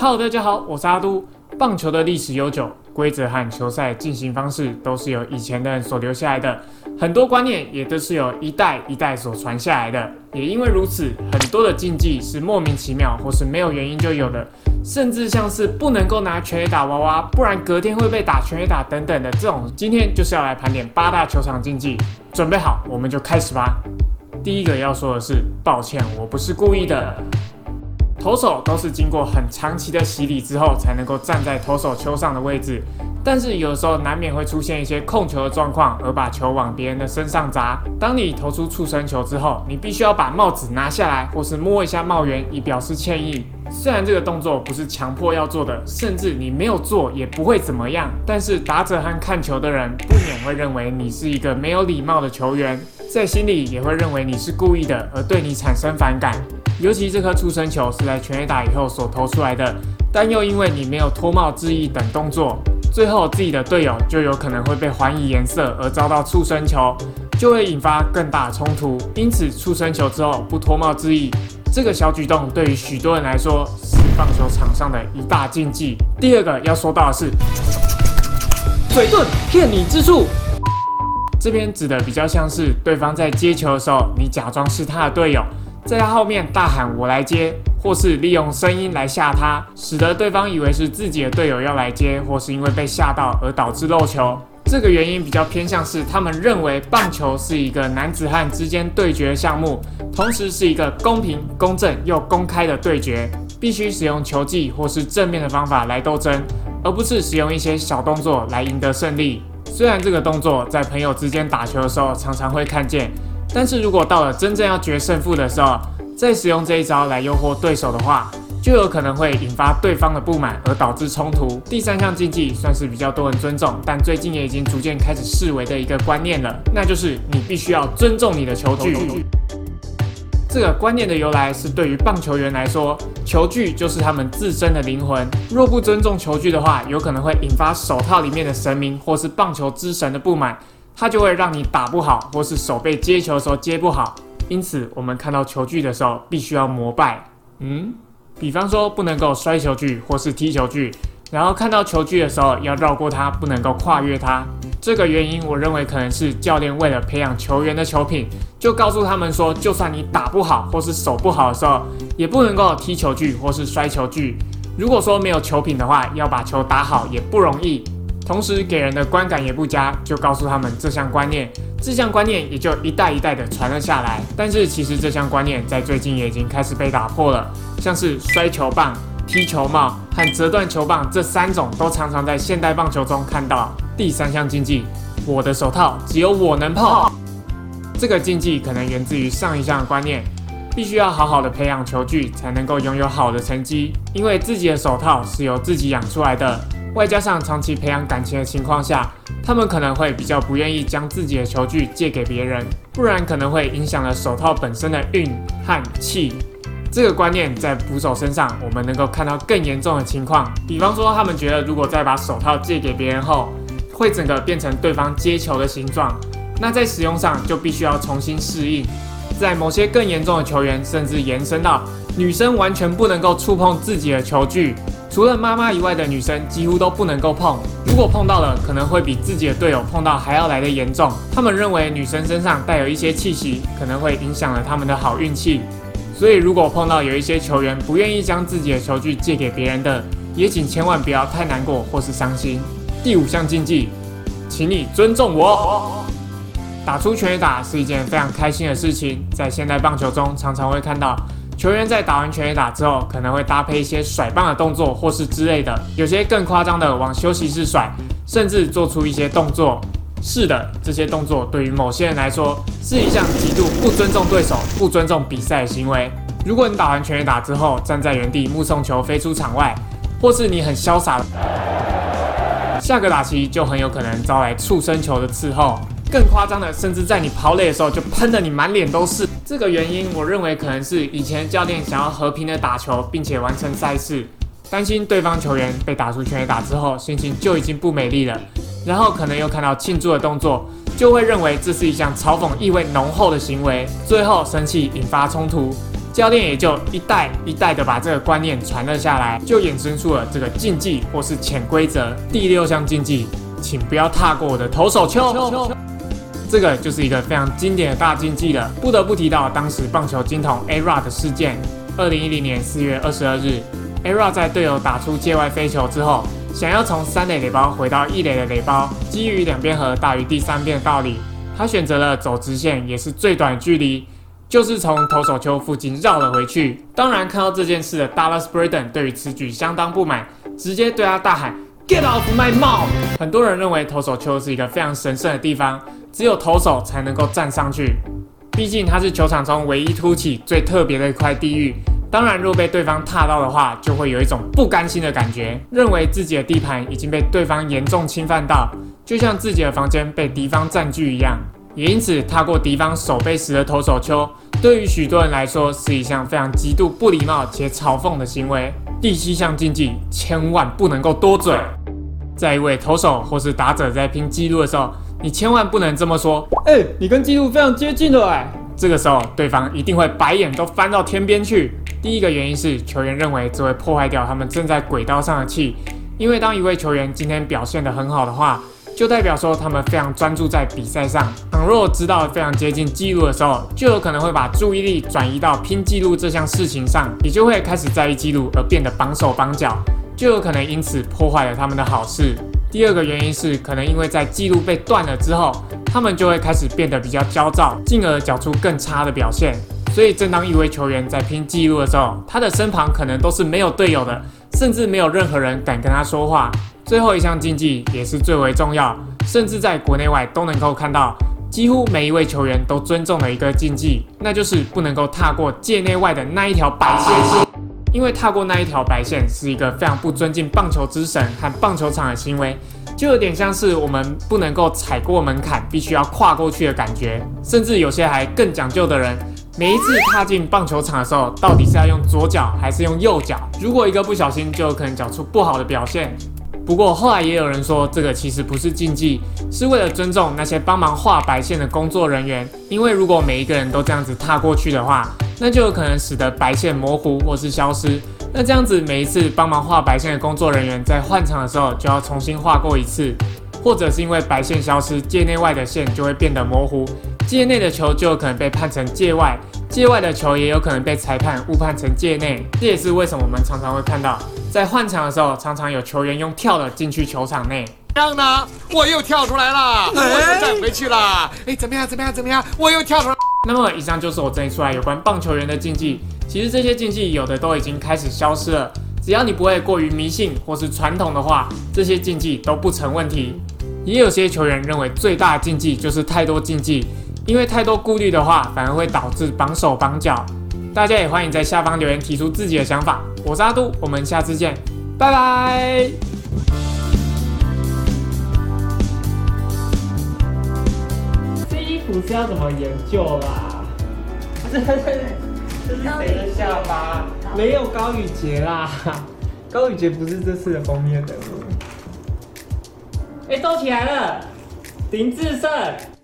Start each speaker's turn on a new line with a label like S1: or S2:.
S1: Hello， 大家好，我是阿都。棒球的历史悠久，规则和球赛进行方式都是由以前的人所留下来的，很多观念也都是由一代一代所传下来的。也因为如此，很多的禁忌是莫名其妙或是没有原因就有的，甚至像是不能够拿全垒打娃娃，不然隔天会被打全垒打等等的这种。今天就是要来盘点8大球场禁忌，准备好，我们就开始吧。第一个要说的是，抱歉，我不是故意的。投手都是经过很长期的洗礼之后，才能够站在投手丘上的位置。但是有时候难免会出现一些控球的状况，而把球往别人的身上砸。当你投出触身球之后，你必须要把帽子拿下来，或是摸一下帽檐，以表示歉意。虽然这个动作不是强迫要做的，甚至你没有做也不会怎么样，但是打者和看球的人不免会认为你是一个没有礼貌的球员，在心里也会认为你是故意的，而对你产生反感。尤其这颗触身球是在全垒打以后所投出来的，但又因为你没有脱帽致意等动作，最后自己的队友就有可能会被还以颜色而遭到触身球，就会引发更大的冲突。因此触身球之后不脱帽致意，这个小举动对于许多人来说是棒球场上的一大禁忌。第二个要说到的是嘴遁骗你之术，这边指的比较像是对方在接球的时候，你假装是他的队友，在他后面大喊我来接，或是利用声音来吓他，使得对方以为是自己的队友要来接，或是因为被吓到而导致漏球。这个原因比较偏向是他们认为棒球是一个男子汉之间对决的项目，同时是一个公平、公正又公开的对决，必须使用球技或是正面的方法来斗争，而不是使用一些小动作来赢得胜利。虽然这个动作在朋友之间打球的时候常常会看见，但是如果到了真正要决胜负的时候，再使用这一招来诱惑对手的话，就有可能会引发对方的不满而导致冲突。第三项禁忌算是比较多人尊重，但最近也已经逐渐开始视为的一个观念了，那就是你必须要尊重你的球具。这个观念的由来是，对于棒球员来说，球具就是他们自身的灵魂。若不尊重球具的话，有可能会引发手套里面的神明或是棒球之神的不满，它就会让你打不好，或是手被接球的时候接不好。因此，我们看到球具的时候，必须要膜拜。比方说不能够摔球具或是踢球具，然后看到球具的时候要绕过它，不能够跨越它。这个原因，我认为可能是教练为了培养球员的球品，就告诉他们说，就算你打不好或是手不好的时候，也不能够踢球具或是摔球具。如果说没有球品的话，要把球打好也不容易。同时给人的观感也不佳，就告诉他们这项观念也就一代一代的传了下来。但是其实这项观念在最近也已经开始被打破了，像是摔球棒、踢球帽和折断球棒这3种都常常在现代棒球中看到。第3项禁忌，我的手套只有我能碰。这个禁忌可能源自于上一项的观念，必须要好好的培养球具才能够拥有好的成绩，因为自己的手套是由自己养出来的。外加上长期培养感情的情况下，他们可能会比较不愿意将自己的球具借给别人，不然可能会影响了手套本身的运和气。这个观念在捕手身上，我们能够看到更严重的情况，比方说他们觉得如果再把手套借给别人后，会整个变成对方接球的形状，那在使用上就必须要重新适应。在某些更严重的球员，甚至延伸到女生完全不能够触碰自己的球具，除了妈妈以外的女生几乎都不能够碰，如果碰到了，可能会比自己的队友碰到还要来得严重。他们认为女生身上带有一些气息，可能会影响了他们的好运气。所以如果碰到有一些球员不愿意将自己的球具借给别人的，也请千万不要太难过或是伤心。第5项禁忌，请你尊重我。打出全垒打是一件非常开心的事情，在现代棒球中常常会看到球员在打完全垒打之后，可能会搭配一些甩棒的动作或是之类的，有些更夸张的往休息室甩，甚至做出一些动作。是的，这些动作对于某些人来说是一项极度不尊重对手、不尊重比赛的行为。如果你打完全垒打之后站在原地目送球飞出场外，或是你很潇洒，下个打席就很有可能招来触身球的伺候。更夸张的，甚至在你跑垒的时候就喷得你满脸都是。这个原因，我认为可能是以前的教练想要和平的打球，并且完成赛事，担心对方球员被打出全垒打之后，心情就已经不美丽了，然后可能又看到庆祝的动作，就会认为这是一项嘲讽意味浓厚的行为，最后生气引发冲突。 教练也就一代一代的把这个观念传了下来，就衍生出了这个禁忌或是潜规则。第6项禁忌，请不要踏过我的投手丘。这个就是一个非常经典的大禁忌了，不得不提到当时棒球金童 A-Rod 的事件。2010年4月22日 ，A-Rod 在队友打出界外飞球之后，想要从3垒垒包回到1垒的垒包，基于两边和大于第3边的道理，他选择了走直线，也是最短的距离，就是从投手丘附近绕了回去。当然，看到这件事的 Dallas Braden 对于此举相当不满，直接对他大喊 "Get off my mouth"。很多人认为投手丘是一个非常神圣的地方，只有投手才能够站上去，毕竟它是球场中唯一凸起最特别的一块地域。当然，若被对方踏到的话，就会有一种不甘心的感觉，认为自己的地盘已经被对方严重侵犯到，就像自己的房间被敌方占据一样。也因此，踏过敌方守备时的投手丘，对于许多人来说是一项非常极度不礼貌且嘲讽的行为。第7项禁忌，千万不能够多嘴。在一位投手或是打者在拼纪录的时候，你千万不能这么说，你跟纪录非常接近了这个时候，对方一定会白眼都翻到天边去。第一个原因是球员认为这会破坏掉他们正在轨道上的气，因为当一位球员今天表现得很好的话，就代表说他们非常专注在比赛上。倘若知道非常接近纪录的时候，就有可能会把注意力转移到拼纪录这项事情上，也就会开始在意纪录而变得绑手绑脚，就有可能因此破坏了他们的好事。第二个原因是，可能因为在纪录被断了之后，他们就会开始变得比较焦躁，进而缴出更差的表现。所以，正当一位球员在拼纪录的时候，他的身旁可能都是没有队友的，甚至没有任何人敢跟他说话。最后一项禁忌也是最为重要，甚至在国内外都能够看到，几乎每一位球员都尊重的一个禁忌，那就是不能够踏过界内外的那一条白线。因为踏过那一条白线是一个非常不尊敬棒球之神和棒球场的行为，就有点像是我们不能够踩过门槛，必须要跨过去的感觉。甚至有些还更讲究的人，每一次踏进棒球场的时候，到底是要用左脚还是用右脚？如果一个不小心，就有可能缴出不好的表现。不过后来也有人说，这个其实不是禁忌，是为了尊重那些帮忙画白线的工作人员。因为如果每一个人都这样子踏过去的话，那就有可能使得白线模糊或是消失。那这样子每一次帮忙画白线的工作人员在换场的时候就要重新画过一次，或者是因为白线消失，界内外的线就会变得模糊，界内的球就有可能被判成界外，界外的球也有可能被裁判误判成界内。这也是为什么我们常常会看到，在换场的时候，常常有球员用跳的进去球场内。
S2: 这样呢，我又跳出来了，我又站回去了。怎么样？我又跳出来。
S1: 那么以上就是我整理出来有关棒球员的禁忌。其实这些禁忌有的都已经开始消失了，只要你不会过于迷信或是传统的话，这些禁忌都不成问题。也有些球员认为最大的禁忌就是太多禁忌，因为太多顾虑的话，反而会导致绑手绑脚。大家也欢迎在下方留言提出自己的想法。我是阿都，我们下次见，拜拜。这衣服是要怎么研究啦？这是谁的下巴？没有高宇杰啦，高宇杰不是这次的封面人物。都起来了，林志胜。